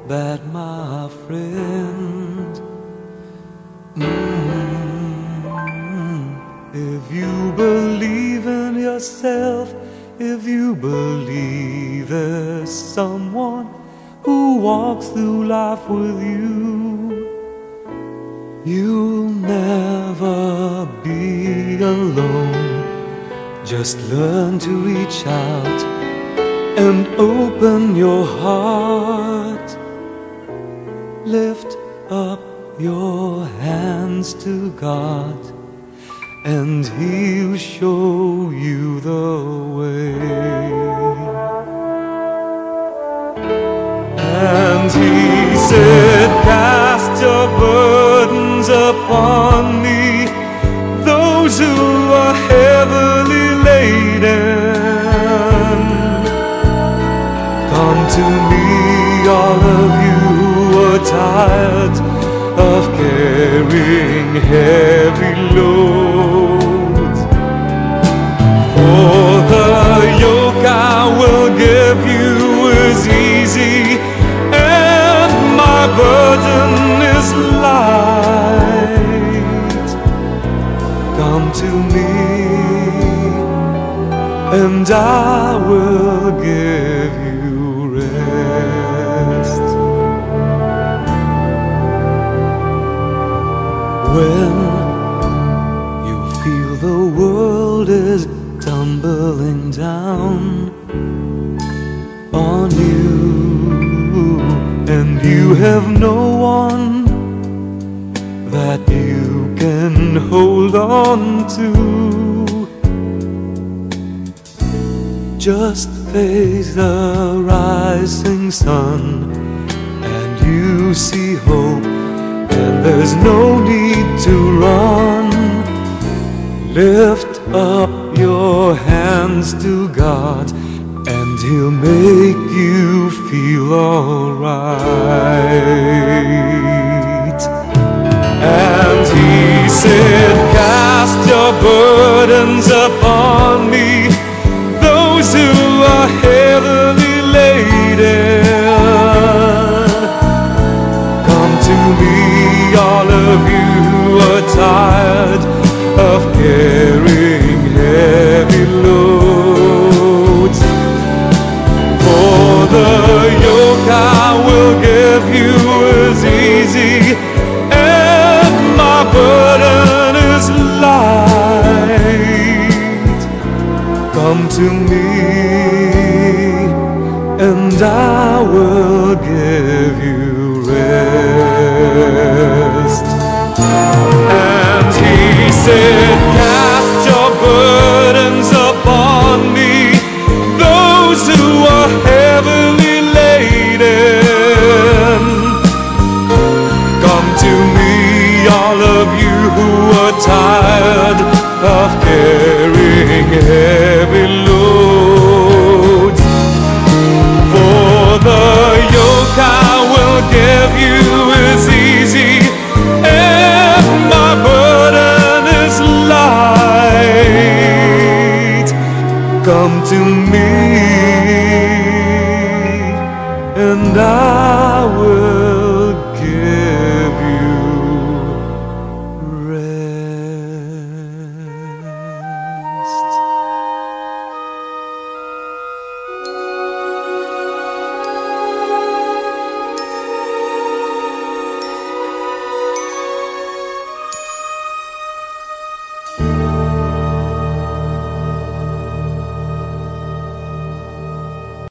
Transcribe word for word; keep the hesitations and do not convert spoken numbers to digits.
bad, my friend. Mm. If you believe in yourself, if you believe there's someone who walks through life with you, you'll never be alone. Just learn to reach out and open your heart. Lift up your hands to God, and He'll show you the way. And He said, cast your burdens upon me, those who are heavily laden. Come to me, all of you who are tired of carrying heavy loads. For the yoke I will give you is easy, and my burden is light. Come to me, and I will give you rest. When you feel the world is tumbling down on you, and you have no one that you can hold on to, just face the rising sun, and you see hope, and there's no need to run. Lift up your hands to God, and He'll make you feel alright. And He said, cast your burdens upon me, those who are heavily laden. Come to me, all of you who are tired of carrying heavy loads. For the yoke I will give you is easy, and my burden is light. Come to me, and I will give you rest. And He said, cast your burdens upon me, those who are heavily laden. Come to me, all of you who are tired of carrying heavy loads. For the yoke I will give you is easy, and my burden is light. Come to me, and I will